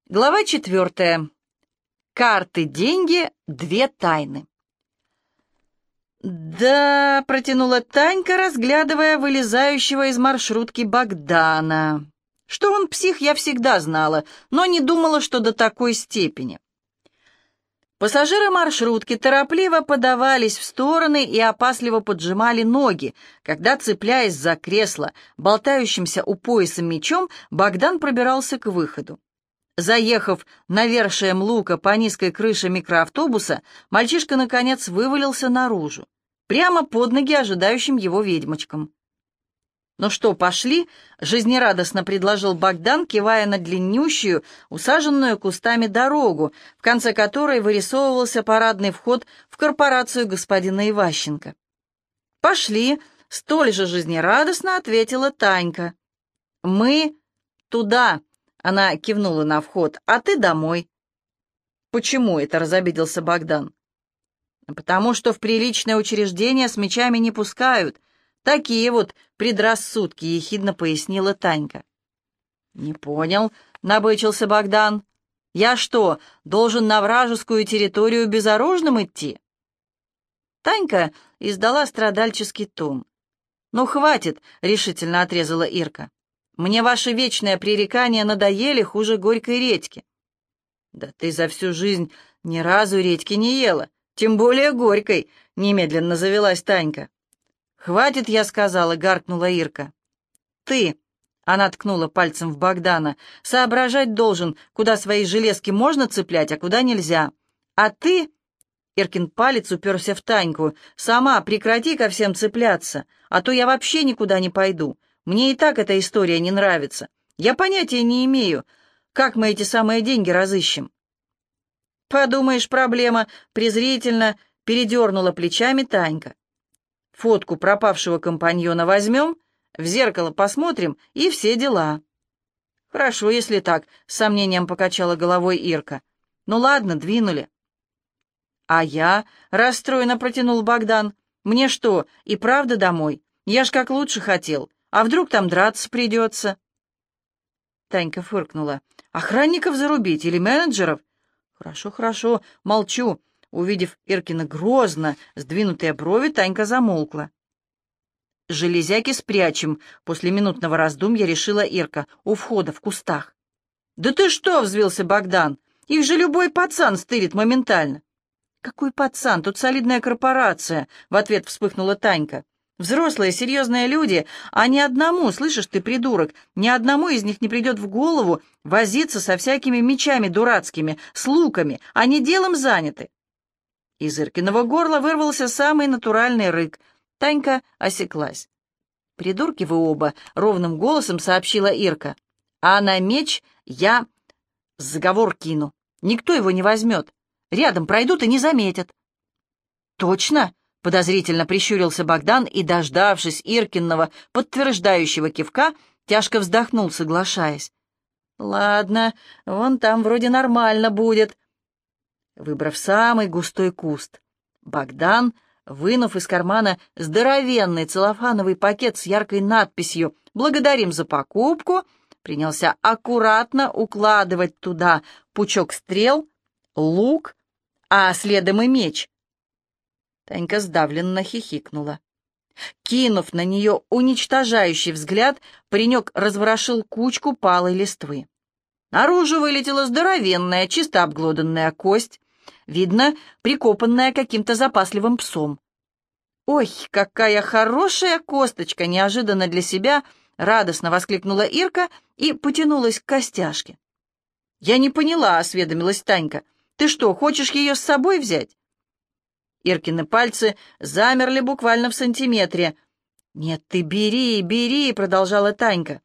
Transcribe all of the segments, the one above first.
Глава 4. Карты, деньги, две тайны. «Да», — протянула Танька, разглядывая вылезающего из маршрутки Богдана. Что он псих, я всегда знала, но не думала, что до такой степени. Пассажиры маршрутки торопливо подавались в стороны и опасливо поджимали ноги, когда, цепляясь за кресло, болтающимся у пояса мечом, Богдан пробирался к выходу. Заехав навершием лука по низкой крыше микроавтобуса, мальчишка, наконец, вывалился наружу, прямо под ноги ожидающим его ведьмочкам. «Ну что, пошли?» — жизнерадостно предложил Богдан, кивая на длиннющую, усаженную кустами дорогу, в конце которой вырисовывался парадный вход в корпорацию господина Иващенко. «Пошли!» — столь же жизнерадостно ответила Танька. «Мы туда!» — она кивнула на вход. «А ты домой». «Почему это?» — разобиделся Богдан. «Потому что в приличное учреждение с мечами не пускают. Такие вот предрассудки», — ехидно пояснила Танька. «Не понял», — набычился Богдан. «Я что, должен на вражескую территорию безоружным идти?» Танька издала страдальческий тон. «Ну, хватит», — решительно отрезала Ирка. «Мне ваши вечные пререкания надоели хуже горькой редьки». «Да ты за всю жизнь ни разу редьки не ела, тем более горькой», — немедленно завелась Танька. «Хватит, я сказала», — гаркнула Ирка. «Ты», — она ткнула пальцем в Богдана, — «соображать должен, куда свои железки можно цеплять, а куда нельзя. А ты...» — Иркин палец уперся в Таньку. «Сама прекрати ко всем цепляться, а то я вообще никуда не пойду. Мне и так эта история не нравится. Я понятия не имею, как мы эти самые деньги разыщем». «Подумаешь, проблема», — презрительно передернула плечами Танька. «Фотку пропавшего компаньона возьмем, в зеркало посмотрим, и все дела». «Хорошо, если так», — с сомнением покачала головой Ирка. «Ну ладно, двинули». «А я?» — расстроенно протянул Богдан. «Мне что, и правда домой? Я ж как лучше хотел. А вдруг там драться придется?» Танька фыркнула. «Охранников зарубить или менеджеров?» «Хорошо, хорошо, молчу». Увидев Иркина грозно сдвинутые брови, Танька замолкла. «Железяки спрячем», — после минутного раздумья решила Ирка, у входа в кустах. «Да ты что?» — взвился Богдан. «Их же любой пацан стырит моментально». «Какой пацан? Тут солидная корпорация», — в ответ вспыхнула Танька. «Взрослые, серьезные люди, а ни одному, слышишь ты, придурок, ни одному из них не придет в голову возиться со всякими мечами дурацкими, с луками, они делом заняты». Из Иркиного горла вырвался самый натуральный рык. Танька осеклась. «Придурки вы оба», — ровным голосом сообщила Ирка. «А на меч я заговор кину. Никто его не возьмет. Рядом пройдут и не заметят». «Точно?» — подозрительно прищурился Богдан и, дождавшись Иркиного подтверждающего кивка, тяжко вздохнул, соглашаясь. «Ладно, вон там вроде нормально будет». Выбрав самый густой куст, Богдан, вынув из кармана здоровенный целлофановый пакет с яркой надписью «Благодарим за покупку», принялся аккуратно укладывать туда пучок стрел, лук, а следом и меч. Танька сдавленно хихикнула. Кинув на нее уничтожающий взгляд, паренек разворошил кучку палой листвы. Наружу вылетела здоровенная, чисто обглоданная кость, видно, прикопанная каким-то запасливым псом. «Ой, какая хорошая косточка!» — неожиданно для себя радостно воскликнула Ирка и потянулась к костяшке. «Я не поняла», — осведомилась Танька. «Ты что, хочешь ее с собой взять?» Иркины пальцы замерли буквально в сантиметре. «Нет, ты бери, бери», — продолжала Танька.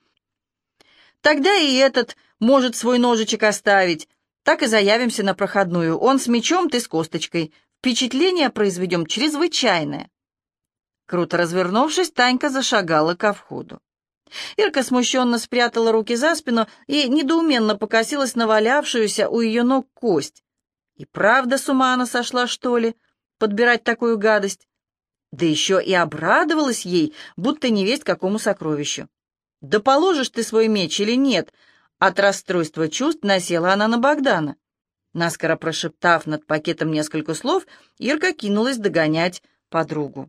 «Тогда и этот может свой ножичек оставить. Так и заявимся на проходную. Он с мечом, ты с косточкой. Впечатление произведем чрезвычайное». Круто развернувшись, Танька зашагала ко входу. Ирка смущенно спрятала руки за спину и недоуменно покосилась на валявшуюся у ее ног кость. И правда с ума она сошла, что ли, подбирать такую гадость? Да еще и обрадовалась ей, будто невесть какому сокровищу. «Да положишь ты свой меч или нет?» От расстройства чувств насела она на Богдана. Наскоро прошептав над пакетом несколько слов, Ирка кинулась догонять подругу.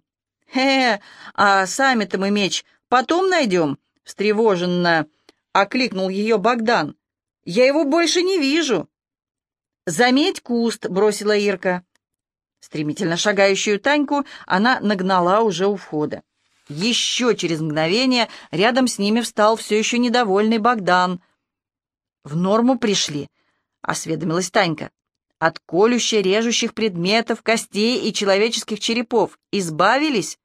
А сами-то мы меч потом найдем?» — встревоженно окликнул ее Богдан. «Я его больше не вижу». «Заметь куст», — бросила Ирка. Стремительно шагающую Таньку она нагнала уже у входа. Еще через мгновение рядом с ними встал все еще недовольный Богдан. «В норму пришли», — осведомилась Танька. «От колюще-режущих предметов, костей и человеческих черепов избавились?»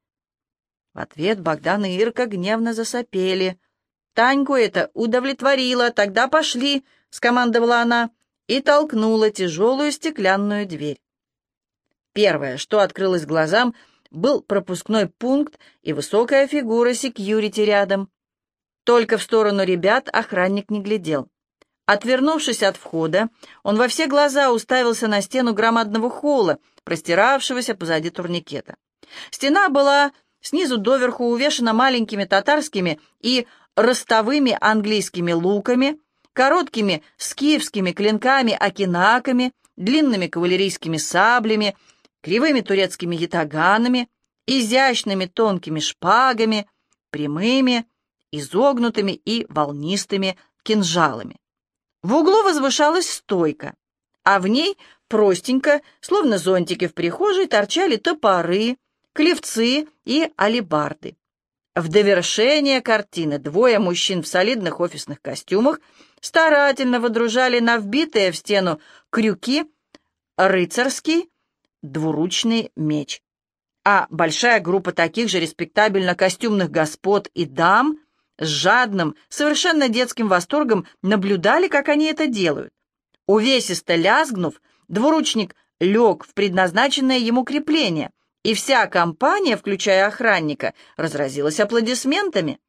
В ответ Богдан и Ирка гневно засопели. «Таньку это удовлетворило, тогда пошли», — скомандовала она и толкнула тяжелую стеклянную дверь. Первое, что открылось глазам, был пропускной пункт и высокая фигура секьюрити рядом. Только в сторону ребят охранник не глядел. Отвернувшись от входа, он во все глаза уставился на стену громадного холла, простиравшегося позади турникета. Стена была снизу доверху увешана маленькими татарскими и ростовыми английскими луками, короткими скифскими клинками-окинаками, длинными кавалерийскими саблями, кривыми турецкими ятаганами, изящными тонкими шпагами, прямыми, изогнутыми и волнистыми кинжалами. В углу возвышалась стойка, а в ней простенько, словно зонтики в прихожей, торчали топоры, клевцы и алебарды. В довершение картины двое мужчин в солидных офисных костюмах старательно водружали на вбитые в стену крюки рыцарский двуручный меч. А большая группа таких же респектабельно костюмных господ и дам с жадным, совершенно детским восторгом наблюдали, как они это делают. Увесисто лязгнув, двуручник лег в предназначенное ему крепление, и вся компания, включая охранника, разразилась аплодисментами.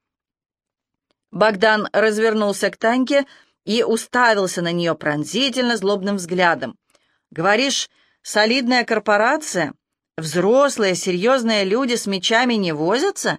Богдан развернулся к Таньке и уставился на нее пронзительно злобным взглядом. «Говоришь, солидная корпорация? Взрослые, серьезные люди с мечами не возятся?»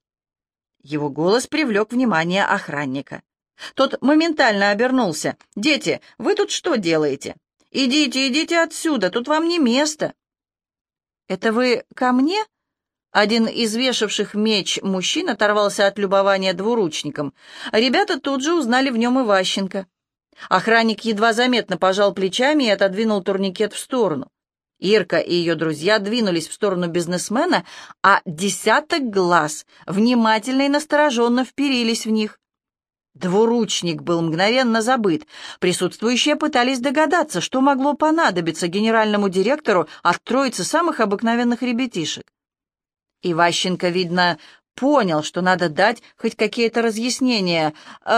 Его голос привлек внимание охранника. Тот моментально обернулся. «Дети, вы тут что делаете? Идите, идите отсюда, тут вам не место». «Это вы ко мне?» Один из вешавших меч мужчин оторвался от любования двуручником. Ребята тут же узнали в нем Иващенко. Охранник едва заметно пожал плечами и отодвинул турникет в сторону. Ирка и ее друзья двинулись в сторону бизнесмена, а десяток глаз внимательно и настороженно вперились в них. Двуручник был мгновенно забыт. Присутствующие пытались догадаться, что могло понадобиться генеральному директору от троицы самых обыкновенных ребятишек. Иващенко, видно, понял, что надо дать хоть какие-то разъяснения.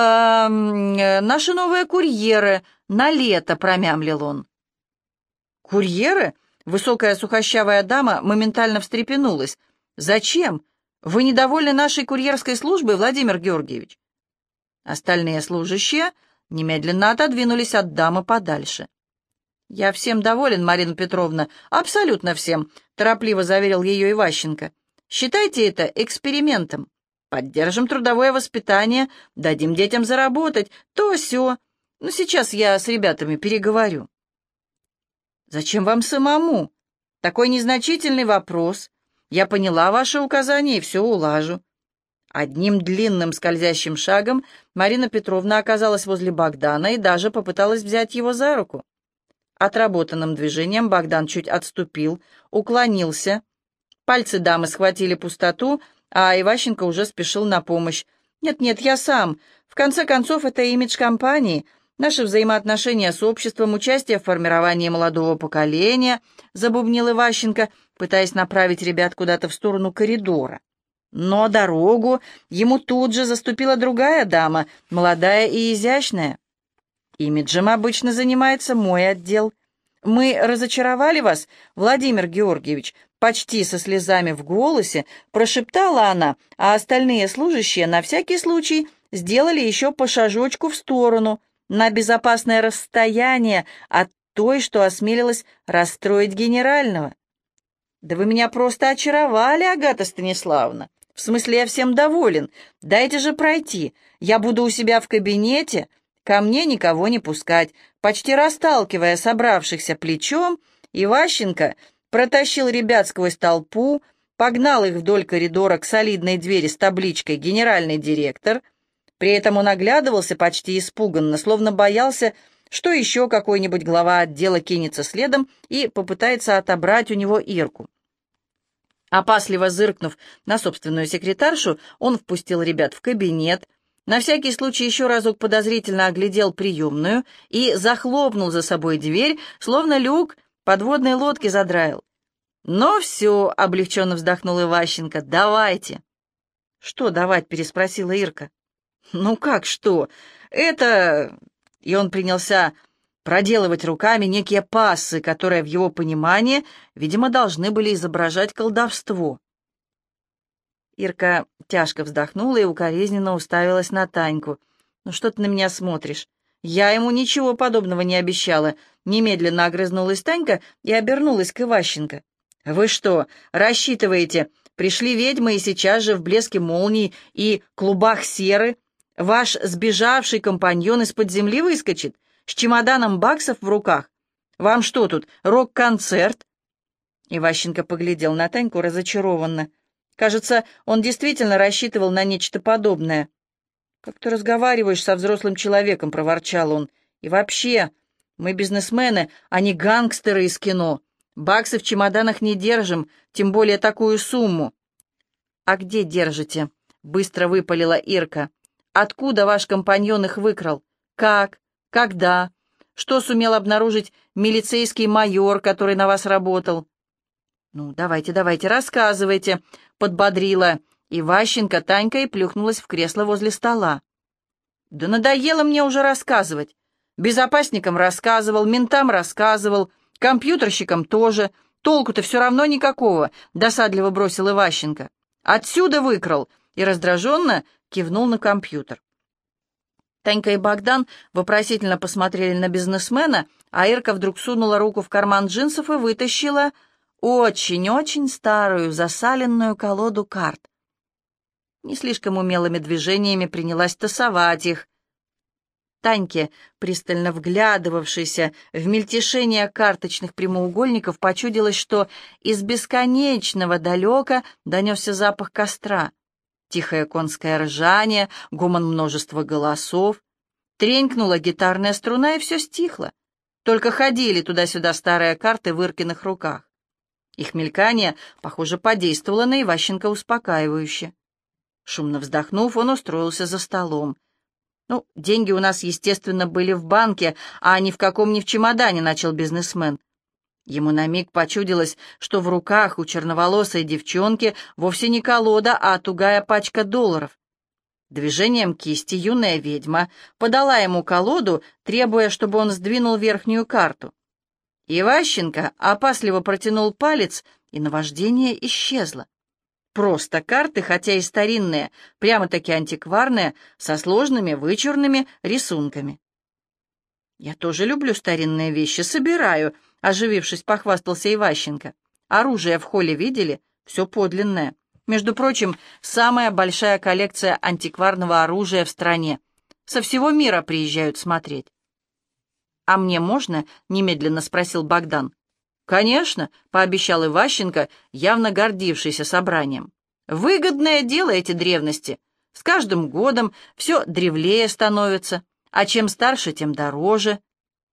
«Наши новые курьеры на лето», — промямлил он. «Курьеры?» — высокая сухощавая дама моментально встрепенулась. «Зачем? Вы недовольны нашей курьерской службой, Владимир Георгиевич?» Остальные служащие немедленно отодвинулись от дамы подальше. «Я всем доволен, Марина Петровна, абсолютно всем», — торопливо заверил ее Иващенко. «Считайте это экспериментом. Поддержим трудовое воспитание, дадим детям заработать, то-сё. Но сейчас я с ребятами переговорю». «Зачем вам самому? Такой незначительный вопрос. Я поняла ваши указания и все улажу». Одним длинным скользящим шагом Марина Петровна оказалась возле Богдана и даже попыталась взять его за руку. Отработанным движением Богдан чуть отступил, уклонился. Пальцы дамы схватили пустоту, а Иващенко уже спешил на помощь. «Нет-нет, я сам. В конце концов, это имидж компании, наши взаимоотношения с обществом, участие в формировании молодого поколения», — забубнил Иващенко, пытаясь направить ребят куда-то в сторону коридора. Но дорогу ему тут же заступила другая дама, молодая и изящная. «Имиджем обычно занимается мой отдел. Мы разочаровали вас, Владимир Георгиевич», почти со слезами в голосе прошептала она, а остальные служащие на всякий случай сделали еще по шажочку в сторону, на безопасное расстояние от той, что осмелилась расстроить генерального. «Да вы меня просто очаровали, Агата Станиславовна. В смысле, я всем доволен. Дайте же пройти. Я буду у себя в кабинете. ко мне никого не пускать. Почти расталкивая собравшихся плечом, Иващенко протащил ребят сквозь толпу, погнал их вдоль коридора к солидной двери с табличкой «Генеральный директор». При этом он оглядывался почти испуганно, словно боялся, что еще какой-нибудь глава отдела кинется следом и попытается отобрать у него Ирку. Опасливо зыркнув на собственную секретаршу, он впустил ребят в кабинет, на всякий случай еще разок подозрительно оглядел приемную и захлопнул за собой дверь, словно люк подводной лодки задраил. «Ну все», — облегченно вздохнул Иващенко, — «давайте». «Что давать?» — переспросила Ирка. «Ну как что? Это...» И он принялся проделывать руками некие пассы, которые в его понимании, видимо, должны были изображать колдовство. Ирка тяжко вздохнула и укоризненно уставилась на Таньку. «Ну что ты на меня смотришь? Я ему ничего подобного не обещала». Немедленно огрызнулась Танька и обернулась к Иващенко. «Вы что, рассчитываете, пришли ведьмы и сейчас же в блеске молний и клубах серы ваш сбежавший компаньон из-под земли выскочит с чемоданом баксов в руках? Вам что тут, рок-концерт?» Иващенко поглядел на Таньку разочарованно. Кажется, он действительно рассчитывал на нечто подобное. «Как ты разговариваешь со взрослым человеком?» — проворчал он. «И вообще, мы бизнесмены, а не гангстеры из кино. Баксы в чемоданах не держим, тем более такую сумму». «А где держите?» — быстро выпалила Ирка. «Откуда ваш компаньон их выкрал? Как? Когда? Что сумел обнаружить милицейский майор, который на вас работал?» «Ну, давайте, рассказывайте», — подбодрила Иващенко Танька и плюхнулась в кресло возле стола. «Да надоело мне уже рассказывать. Безопасникам рассказывал, ментам рассказывал, компьютерщикам тоже. Толку-то все равно никакого», — досадливо бросил Иващенко. «Отсюда выкрал», — и раздраженно кивнул на компьютер. Танька и Богдан вопросительно посмотрели на бизнесмена, а Ирка вдруг сунула руку в карман джинсов и вытащила очень-очень старую засаленную колоду карт. Не слишком умелыми движениями принялась тасовать их. Таньке, пристально вглядывавшейся в мельтешение карточных прямоугольников, почудилось, что из бесконечного далека донесся запах костра. Тихое конское ржание, гомон множества голосов. Тренькнула гитарная струна, и все стихло. Только ходили туда-сюда старые карты в Иркиных руках. Их мелькание, похоже, подействовало на Иващенко успокаивающе. Шумно вздохнув, он устроился за столом. «Ну, деньги у нас, естественно, были в банке, а не в каком-ни в чемодане», — начал бизнесмен. Ему на миг почудилось, что в руках у черноволосой девчонки вовсе не колода, а тугая пачка долларов. Движением кисти юная ведьма подала ему колоду, требуя, чтобы он сдвинул верхнюю карту. Иващенко опасливо протянул палец, и наваждение исчезло. Просто карты, хотя и старинные, прямо-таки антикварные, со сложными вычурными рисунками. «Я тоже люблю старинные вещи, собираю», — оживившись, похвастался Иващенко. «Оружие в холле видели? Все подлинное. Между прочим, самая большая коллекция антикварного оружия в стране. Со всего мира приезжают смотреть». «А мне можно?» — немедленно спросил Богдан. «Конечно», — пообещал Иващенко, явно гордившийся собранием. «Выгодное дело эти древности. С каждым годом все древлее становится, а чем старше, тем дороже».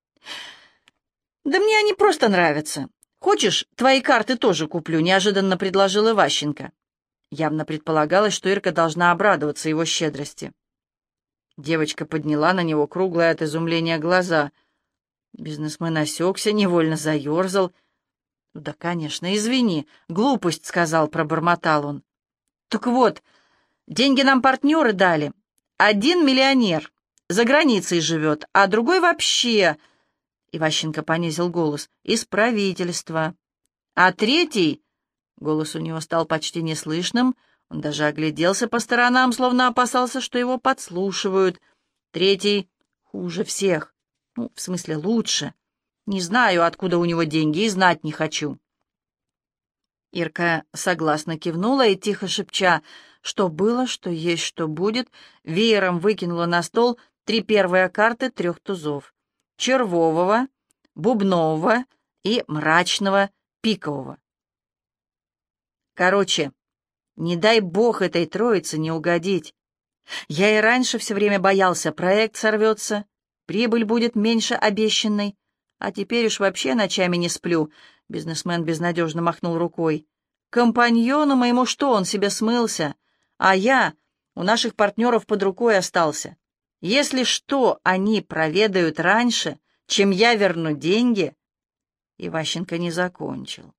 «Да мне они просто нравятся. Хочешь, твои карты тоже куплю?» — неожиданно предложил Иващенко. Явно предполагалось, что Ирка должна обрадоваться его щедрости. Девочка подняла на него круглые от изумления глаза. Бизнесмен осекся, невольно заерзал. «Да, конечно, извини, глупость», — сказал, пробормотал он. «Так вот, деньги нам партнеры дали. Один миллионер, за границей живет, а другой вообще...» Иващенко понизил голос. «Из правительства. А третий...» Голос у него стал почти неслышным. Он даже огляделся по сторонам, словно опасался, что его подслушивают. «Третий хуже всех. Ну, в смысле, лучше. Не знаю, откуда у него деньги, и знать не хочу». Ирка согласно кивнула и, тихо шепча, что было, что есть, что будет, веером выкинула на стол 3 первые карты 3 тузов: червового, бубнового и мрачного пикового. Короче, не дай бог этой троице не угодить. Я и раньше все время боялся, проект сорвется, прибыль будет меньше обещанной, а теперь уж вообще ночами не сплю. Бизнесмен безнадежно махнул рукой. Компаньону моему что, он себе смылся, а я у наших партнеров под рукой остался. Если что, они проведают раньше, чем я верну деньги. Иващенко не закончил.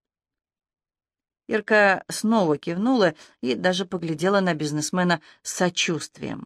Ирка снова кивнула и даже поглядела на бизнесмена с сочувствием.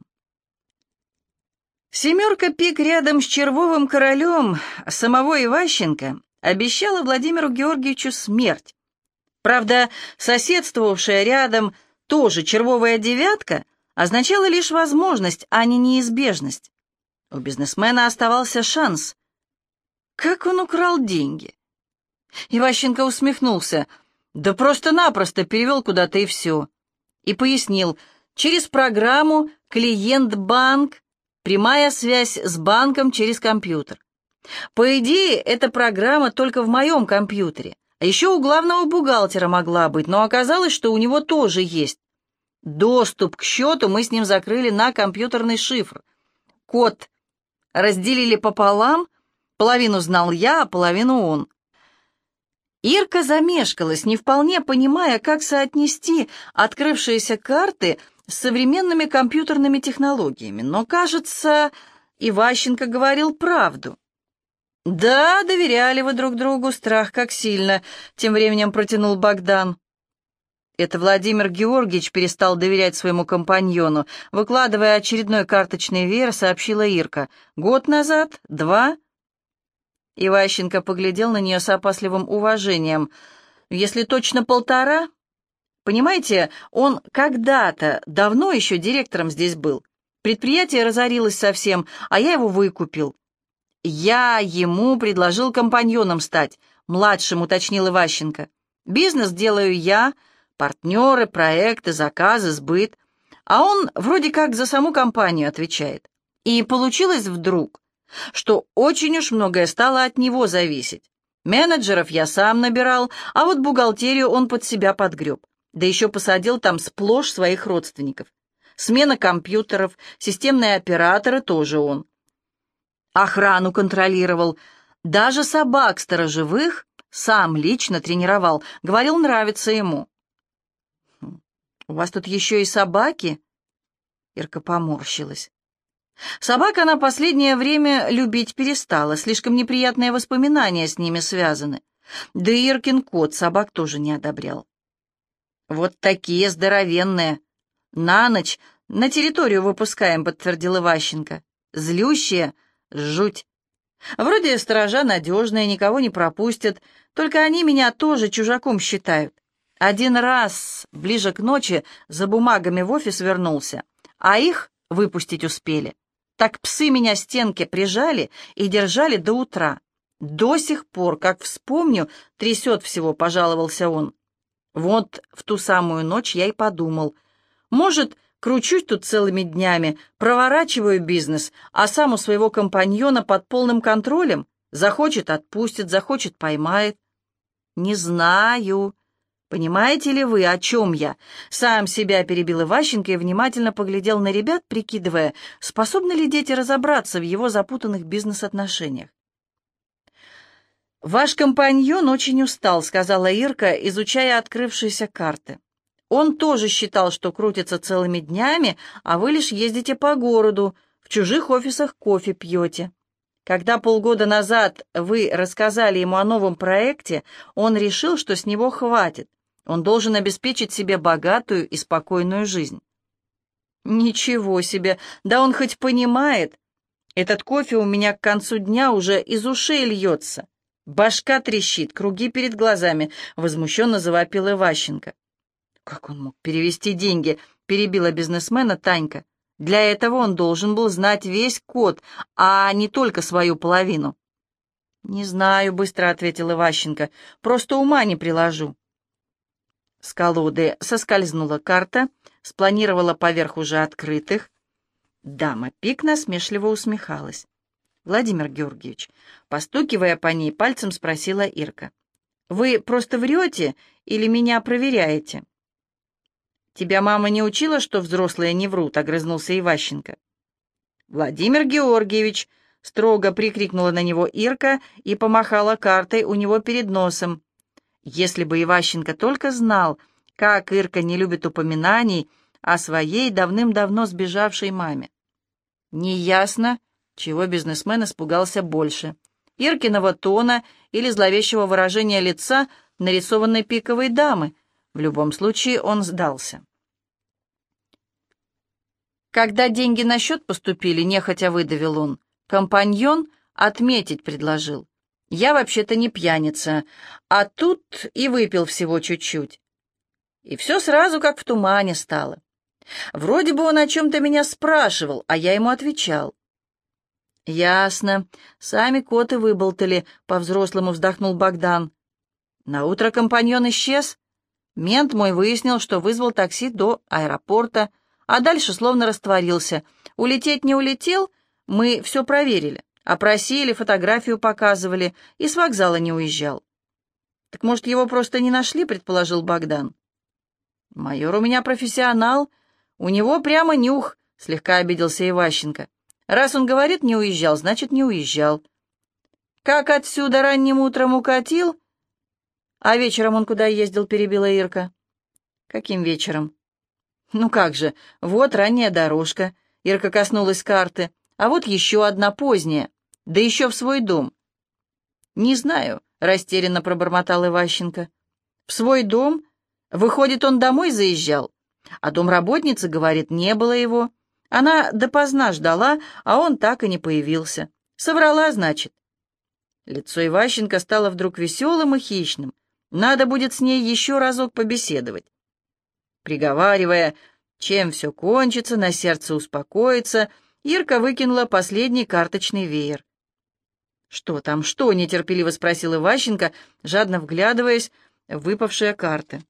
7 пик рядом с червовым королем самого Иващенко обещала Владимиру Георгиевичу смерть. Правда, соседствовавшая рядом тоже червовая девятка означала лишь возможность, а не неизбежность. У бизнесмена оставался шанс. Как он украл деньги? Иващенко усмехнулся. Да просто-напросто перевел куда-то и все. И пояснил: через программу «Клиент-банк», прямая связь с банком через компьютер. По идее, эта программа только в моем компьютере. А еще у главного бухгалтера могла быть, но оказалось, что у него тоже есть. Доступ к счету мы с ним закрыли на компьютерный шифр. Код разделили пополам, половину знал я, а половину он. Ирка замешкалась, не вполне понимая, как соотнести открывшиеся карты с современными компьютерными технологиями, но, кажется, Иващенко говорил правду. «Да, доверяли вы друг другу, страх как сильно», — тем временем протянул Богдан. Это Владимир Георгиевич перестал доверять своему компаньону. Выкладывая очередной карточный веер, сообщила Ирка. «Год назад? 2?» Иващенко поглядел на нее с опасливым уважением. «Если точно 1,5? Понимаете, он когда-то, давно еще директором здесь был. Предприятие разорилось совсем, а я его выкупил. Я ему предложил компаньоном стать», — младшим уточнил Иващенко. «Бизнес делаю я, партнеры, проекты, заказы, сбыт. А он вроде как за саму компанию отвечает. И получилось вдруг, что очень уж многое стало от него зависеть. Менеджеров я сам набирал, а вот бухгалтерию он под себя подгреб. Да еще посадил там сплошь своих родственников. Смена компьютеров, системные операторы тоже он. Охрану контролировал, даже собак сторожевых сам лично тренировал, говорил, нравится ему. «У вас тут еще и собаки?» Ирка поморщилась. Собак она последнее время любить перестала, слишком неприятные воспоминания с ними связаны. Да и Иркин кот собак тоже не одобрял. «Вот такие здоровенные. На ночь на территорию выпускаем», — подтвердил Иващенко. «Злющие, жуть. Вроде сторожа надежные, никого не пропустят, только они меня тоже чужаком считают. Один раз, ближе к ночи, за бумагами в офис вернулся, а их выпустить успели. Так псы меня стенке прижали и держали до утра. До сих пор, как вспомню, трясет всего», — пожаловался он. Вот в ту самую ночь я и подумал, может, кручусь тут целыми днями, проворачиваю бизнес, а сам у своего компаньона под полным контролем, захочет — отпустит, захочет — поймает. Не знаю. Понимаете ли вы, о чем я? Сам себя перебил Иващенко и внимательно поглядел на ребят, прикидывая, способны ли дети разобраться в его запутанных бизнес-отношениях. «Ваш компаньон очень устал», — сказала Ирка, изучая открывшиеся карты. «Он тоже считал, что крутится целыми днями, а вы лишь ездите по городу, в чужих офисах кофе пьете. Когда полгода назад вы рассказали ему о новом проекте, он решил, что с него хватит. Он должен обеспечить себе богатую и спокойную жизнь». «Ничего себе! Да он хоть понимает. Этот кофе у меня к концу дня уже из ушей льется. Башка трещит, круги перед глазами», — возмущенно завопил Иващенко. «Как он мог перевести деньги?» — перебила бизнесмена Танька. «Для этого он должен был знать весь код, а не только свою половину». «Не знаю», — быстро ответил Иващенко. «Просто ума не приложу». С колоды соскользнула карта, спланировала поверх уже открытых. Дама Пик насмешливо усмехалась. «Владимир Георгиевич», постукивая по ней пальцем, спросила Ирка, «вы просто врете или меня проверяете?» «Тебя мама не учила, что взрослые не врут?» — огрызнулся Иващенко. «Владимир Георгиевич!» — строго прикрикнула на него Ирка и помахала картой у него перед носом. Если бы Иващенко только знал, как Ирка не любит упоминаний о своей давным-давно сбежавшей маме. Неясно, чего бизнесмен испугался больше: Иркиного тона или зловещего выражения лица нарисованной пиковой дамы. В любом случае он сдался. Когда деньги на счет поступили, нехотя выдавил он, компаньон отметить предложил. Я вообще-то не пьяница, а тут и выпил всего чуть-чуть. И все сразу как в тумане стало. Вроде бы он о чем-то меня спрашивал, а я ему отвечал. «Ясно. Сами коты выболтали», — по-взрослому вздохнул Богдан. Наутро компаньон исчез. Мент мой выяснил, что вызвал такси до аэропорта, а дальше словно растворился. Улететь не улетел, мы все проверили. Опросили, фотографию показывали, и с вокзала не уезжал. «Так, может, его просто не нашли?» — предположил Богдан. «Майор у меня профессионал. У него прямо нюх», — слегка обиделся Иващенко. «Раз он говорит, не уезжал, значит, не уезжал. Как отсюда ранним утром укатил?» «А вечером он куда ездил?» — перебила Ирка. «Каким вечером?» «Ну как же, вот ранняя дорожка». Ирка коснулась карты. «А вот еще одна поздняя, да еще в свой дом». «Не знаю», — растерянно пробормотал Иващенко. «В свой дом? Выходит, он домой заезжал? А домработница говорит, не было его. Она допоздна ждала, а он так и не появился. Соврала, значит». Лицо Иващенко стало вдруг веселым и хищным. Надо будет с ней еще разок побеседовать. Приговаривая, чем все кончится, на сердце успокоится, Ирка выкинула последний карточный веер. «Что там, что?» — нетерпеливо спросил Иващенко, жадно вглядываясь в выпавшие карты.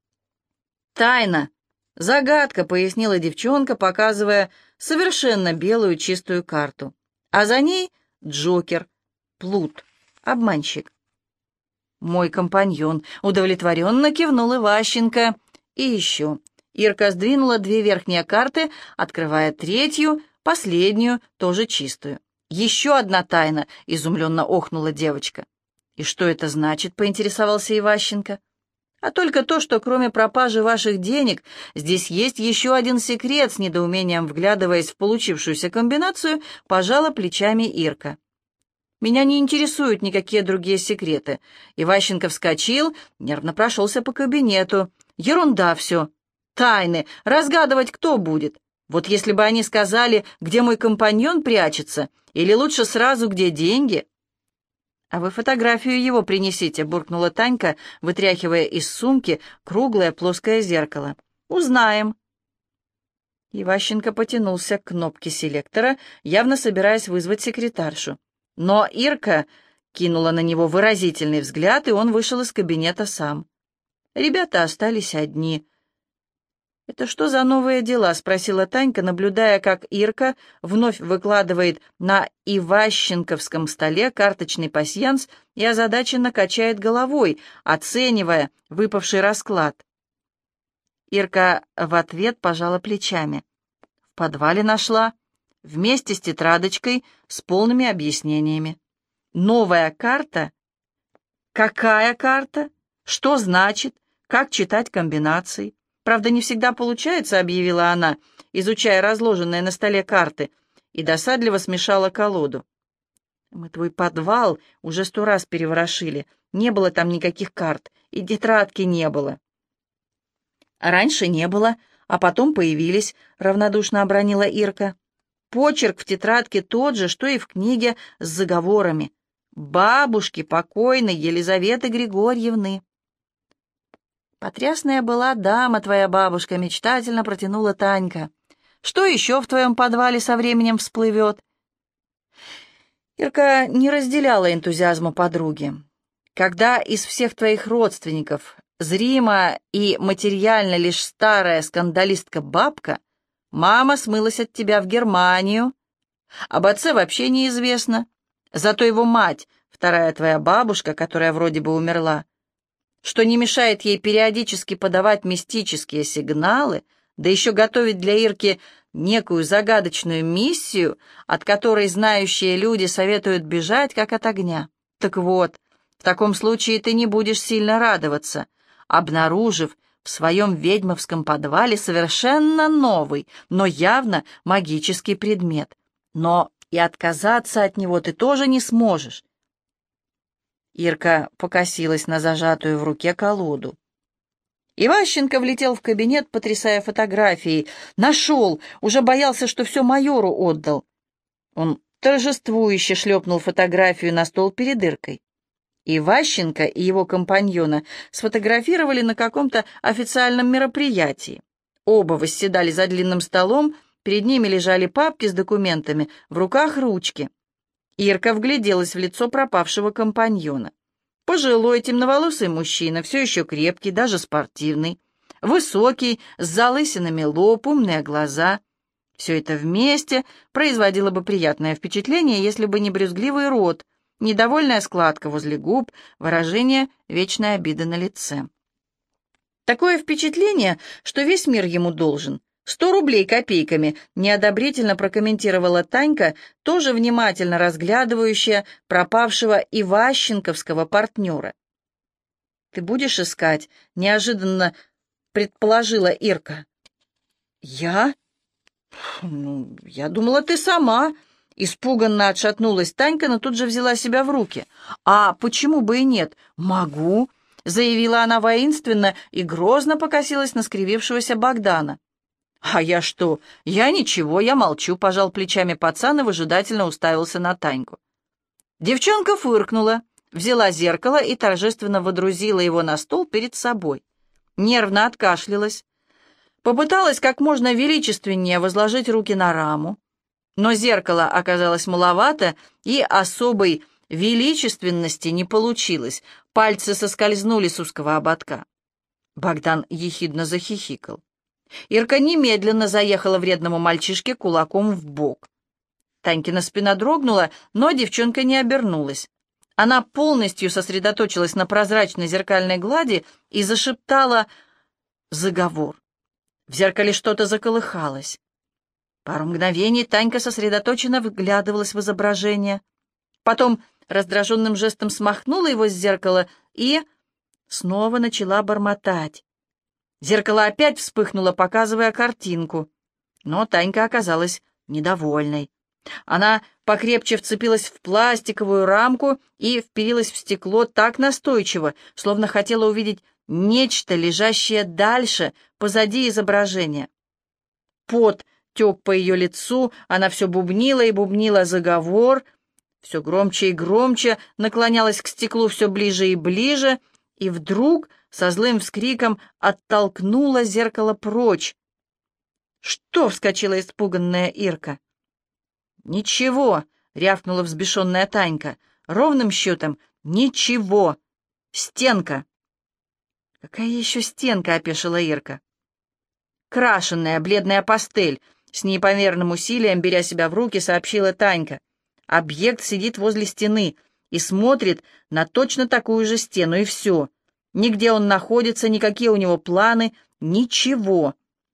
«Тайна! Загадка!» — пояснила девчонка, показывая совершенно белую чистую карту. А за ней Джокер, плут, обманщик. «Мой компаньон», — удовлетворенно кивнул Иващенко. «И еще». Ирка сдвинула две верхние карты, открывая третью, последнюю, тоже чистую. «Еще одна тайна», — изумленно охнула девочка. «И что это значит?» — поинтересовался Иващенко. «А только то, что кроме пропажи ваших денег, здесь есть еще один секрет», — с недоумением вглядываясь в получившуюся комбинацию, пожала плечами Ирка. «Меня не интересуют никакие другие секреты». Иващенко вскочил, нервно прошелся по кабинету. «Ерунда все. Тайны. Разгадывать кто будет? Вот если бы они сказали, где мой компаньон прячется, или лучше сразу, где деньги». «А вы фотографию его принесите», — буркнула Танька, вытряхивая из сумки круглое плоское зеркало. «Узнаем». Иващенко потянулся к кнопке селектора, явно собираясь вызвать секретаршу. Но Ирка кинула на него выразительный взгляд, и он вышел из кабинета сам. Ребята остались одни. «Это что за новые дела?» — спросила Танька, наблюдая, как Ирка вновь выкладывает на иващенковском столе карточный пасьянс и озадаченно качает головой, оценивая выпавший расклад. Ирка в ответ пожала плечами. «В подвале нашла, вместе с тетрадочкой с полными объяснениями. Новая карта? Какая карта? Что значит? Как читать комбинации? Правда, не всегда получается», — объявила она, изучая разложенные на столе карты, и досадливо смешала колоду. «Мы твой подвал уже 100 раз переворошили. Не было там никаких карт, и тетрадки не было». «Раньше не было, а потом появились», — равнодушно обронила Ирка. «Почерк в тетрадке тот же, что и в книге с заговорами. Бабушки покойной Елизаветы Григорьевны». «Потрясная была дама твоя бабушка», — мечтательно протянула Танька. «Что еще в твоем подвале со временем всплывет?» Ирка не разделяла энтузиазма подруги. «Когда из всех твоих родственников зримо и материально лишь старая скандалистка-бабка, Мама смылась от тебя в Германию. Об отце вообще неизвестно. Зато его мать, вторая твоя бабушка, которая вроде бы умерла, что не мешает ей периодически подавать мистические сигналы, да еще готовить для Ирки некую загадочную миссию, от которой знающие люди советуют бежать, как от огня. Так вот, в таком случае ты не будешь сильно радоваться, обнаружив в своем ведьмовском подвале совершенно новый, но явно магический предмет. Но и отказаться от него ты тоже не сможешь. Ирка покосилась на зажатую в руке колоду. Иващенко влетел в кабинет, потрясая фотографией. Нашел, уже боялся, что все майору отдал. Он торжествующе шлепнул фотографию на стол перед Иркой. Иващенко и его компаньона сфотографировали на каком-то официальном мероприятии. Оба восседали за длинным столом, перед ними лежали папки с документами, в руках ручки. Ирка вгляделась в лицо пропавшего компаньона. Пожилой, темноволосый мужчина, все еще крепкий, даже спортивный. Высокий, с залысинами лоб, умные глаза. Все это вместе производило бы приятное впечатление, если бы не брюзгливый рот, недовольная складка возле губ, выражение вечной обиды на лице. Такое впечатление, что весь мир ему должен. 100 рублей копейками, неодобрительно прокомментировала Танька, тоже внимательно разглядывающая пропавшего иващенковского партнера. «Ты будешь искать?» — неожиданно предположила Ирка. «Я? Ну, я думала, ты сама». Испуганно отшатнулась Танька, но тут же взяла себя в руки. «А почему бы и нет? Могу», — заявила она воинственно и грозно покосилась на скривившегося Богдана. «А я что? Я ничего, я молчу», — пожал плечами пацан и выжидательно уставился на Таньку. Девчонка фыркнула, взяла зеркало и торжественно водрузила его на стол перед собой. Нервно откашлялась. Попыталась как можно величественнее возложить руки на раму, но зеркало оказалось маловато, и особой величественности не получилось. Пальцы соскользнули с узкого ободка. Богдан ехидно захихикал. Ирка немедленно заехала вредному мальчишке кулаком в бок. Танькина спина дрогнула, но девчонка не обернулась. Она полностью сосредоточилась на прозрачной зеркальной глади и зашептала заговор. В зеркале что-то заколыхалось. Пару мгновений Танька сосредоточенно вглядывалась в изображение. Потом раздраженным жестом смахнула его с зеркала и снова начала бормотать. Зеркало опять вспыхнуло, показывая картинку. Но Танька оказалась недовольной. Она покрепче вцепилась в пластиковую рамку и впилась в стекло так настойчиво, словно хотела увидеть нечто, лежащее дальше, позади изображения. Пот тек по ее лицу, она все бубнила и бубнила заговор, все громче и громче, наклонялась к стеклу все ближе и ближе, и вдруг со злым вскриком оттолкнула зеркало прочь. «Что?» — вскочила испуганная Ирка. «Ничего!» — рявкнула взбешенная Танька. «Ровным счетом ничего! Стенка!» «Какая еще стенка?» — опешила Ирка. «Крашенная бледная пастель!» — с непомерным усилием, беря себя в руки, сообщила Танька. «Объект сидит возле стены и смотрит на точно такую же стену, и все. Нигде он находится, никакие у него планы, ничего».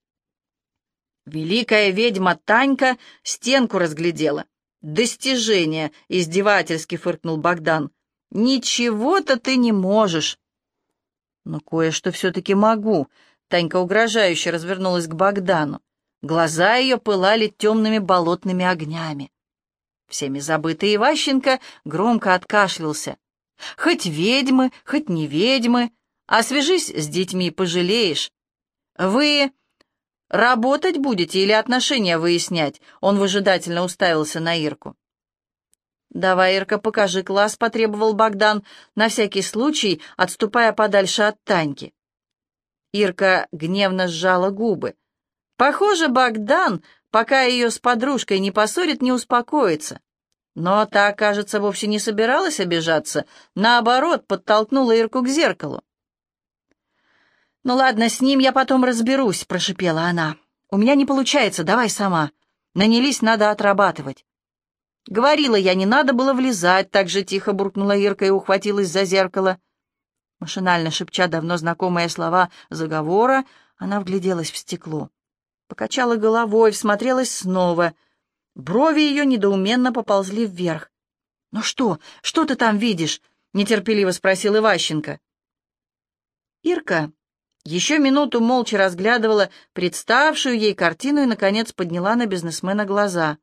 Великая ведьма Танька стенку разглядела. «Достижение!» — издевательски фыркнул Богдан. «Ничего-то ты не можешь!» «Но кое-что все-таки могу!» — Танька угрожающе развернулась к Богдану. Глаза ее пылали темными болотными огнями. Всеми забытый Иващенко громко откашлялся. «Хоть ведьмы, хоть не ведьмы, а свяжись с детьми, пожалеешь. Вы работать будете или отношения выяснять?» Он выжидательно уставился на Ирку. «Давай, Ирка, покажи класс», — потребовал Богдан, на всякий случай отступая подальше от Таньки. Ирка гневно сжала губы. Похоже, Богдан, пока ее с подружкой не поссорит, не успокоится. Но та, кажется, вовсе не собиралась обижаться, наоборот, подтолкнула Ирку к зеркалу. «Ну ладно, с ним я потом разберусь», — прошипела она. У меня не получается, давай сама. Нанялись, надо отрабатывать. Говорила я, не надо было влезать, так же тихо буркнула Ирка и ухватилась за зеркало. Машинально шепча давно знакомые слова заговора, она вгляделась в стекло. Покачала головой, всмотрелась снова. Брови ее недоуменно поползли вверх. «Ну что? Что ты там видишь?» — нетерпеливо спросил Иващенко. Ирка еще минуту молча разглядывала представшую ей картину и, наконец, подняла на бизнесмена глаза.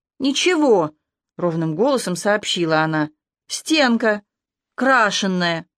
«Ничего», — ровным голосом сообщила она. «Стенка, крашенная».